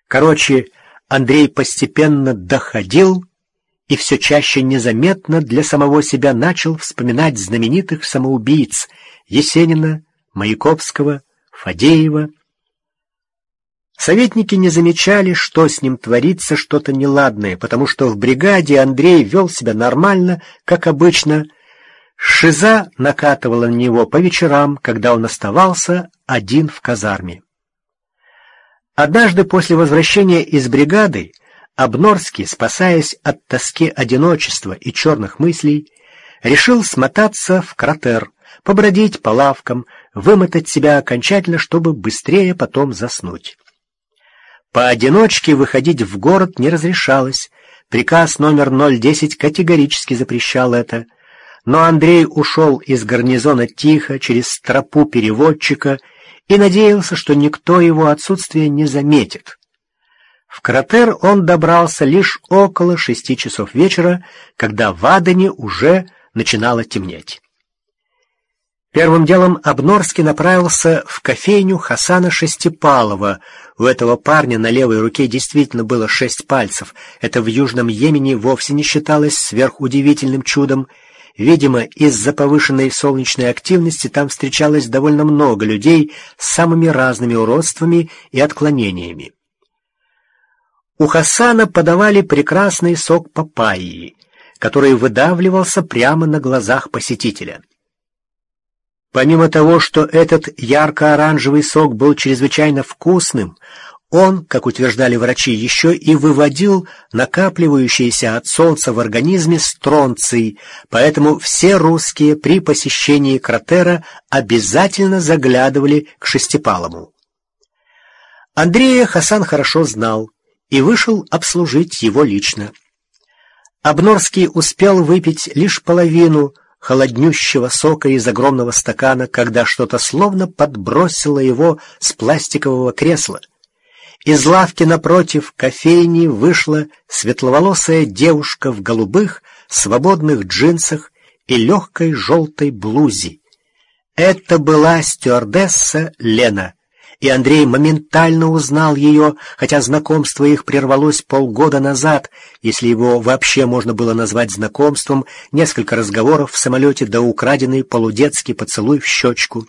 Короче, Андрей постепенно доходил и все чаще незаметно для самого себя начал вспоминать знаменитых самоубийц Есенина, Маяковского, Фадеева. Советники не замечали, что с ним творится что-то неладное, потому что в бригаде Андрей вел себя нормально, как обычно. Шиза накатывала на него по вечерам, когда он оставался один в казарме. Однажды после возвращения из бригады Обнорский, спасаясь от тоски одиночества и черных мыслей, решил смотаться в Кратер, побродить по лавкам, вымотать себя окончательно, чтобы быстрее потом заснуть. Поодиночке выходить в город не разрешалось, приказ номер 010 категорически запрещал это, но Андрей ушел из гарнизона тихо, через тропу переводчика, и надеялся, что никто его отсутствие не заметит. В Кратер он добрался лишь около 6 часов вечера, когда в Адене уже начинало темнеть. Первым делом Обнорский направился в кофейню Хасана Шестипалова. У этого парня на левой руке действительно было 6 пальцев. Это в Южном Йемене вовсе не считалось сверхудивительным чудом. Видимо, из-за повышенной солнечной активности там встречалось довольно много людей с самыми разными уродствами и отклонениями. У Хасана подавали прекрасный сок папайи, который выдавливался прямо на глазах посетителя. Помимо того, что этот ярко-оранжевый сок был чрезвычайно вкусным, он, как утверждали врачи, еще и выводил накапливающийся от солнца в организме стронций, поэтому все русские при посещении Кратера обязательно заглядывали к Шестипалому. Андрея Хасан хорошо знал и вышел обслужить его лично. Обнорский успел выпить лишь половину холоднющего сока из огромного стакана, когда что-то словно подбросило его с пластикового кресла. Из лавки напротив кофейни вышла светловолосая девушка в голубых свободных джинсах и легкой желтой блузе. Это была стюардесса Лена, и Андрей моментально узнал ее, хотя знакомство их прервалось полгода назад, если его вообще можно было назвать знакомством, несколько разговоров в самолете да украденный полудетский поцелуй в щечку.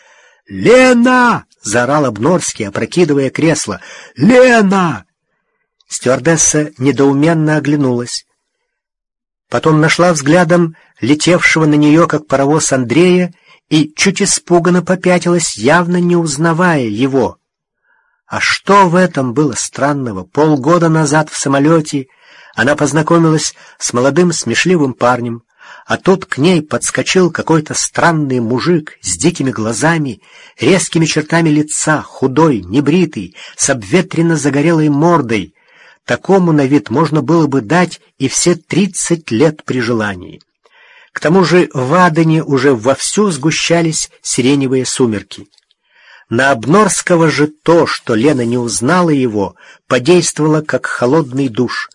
«Лена!» — заорал Обнорский, опрокидывая кресло. «Лена!» Стюардесса недоуменно оглянулась. Потом нашла взглядом летевшего на нее, как паровоз, Андрея, и чуть испуганно попятилась, явно не узнавая его. А что в этом было странного? Полгода назад в самолете она познакомилась с молодым смешливым парнем, а тут к ней подскочил какой-то странный мужик с дикими глазами, резкими чертами лица, худой, небритый, с обветренно загорелой мордой. Такому на вид можно было бы дать и все 30 лет при желании. К тому же в Адене уже вовсю сгущались сиреневые сумерки. На Обнорского же то, что Лена не узнала его, подействовало как холодный душ.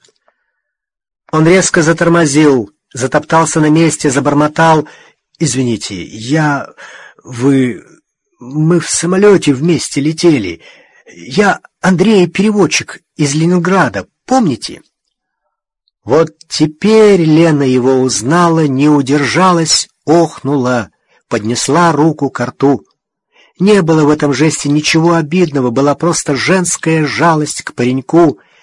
Он резко затормозил, затоптался на месте, забормотал: «Извините, мы в самолете вместе летели. Я Андрей, переводчик из Ленинграда, помните?» Вот теперь Лена его узнала, не удержалась, охнула, поднесла руку ко рту. Не было в этом жесте ничего обидного, была просто женская жалость к пареньку,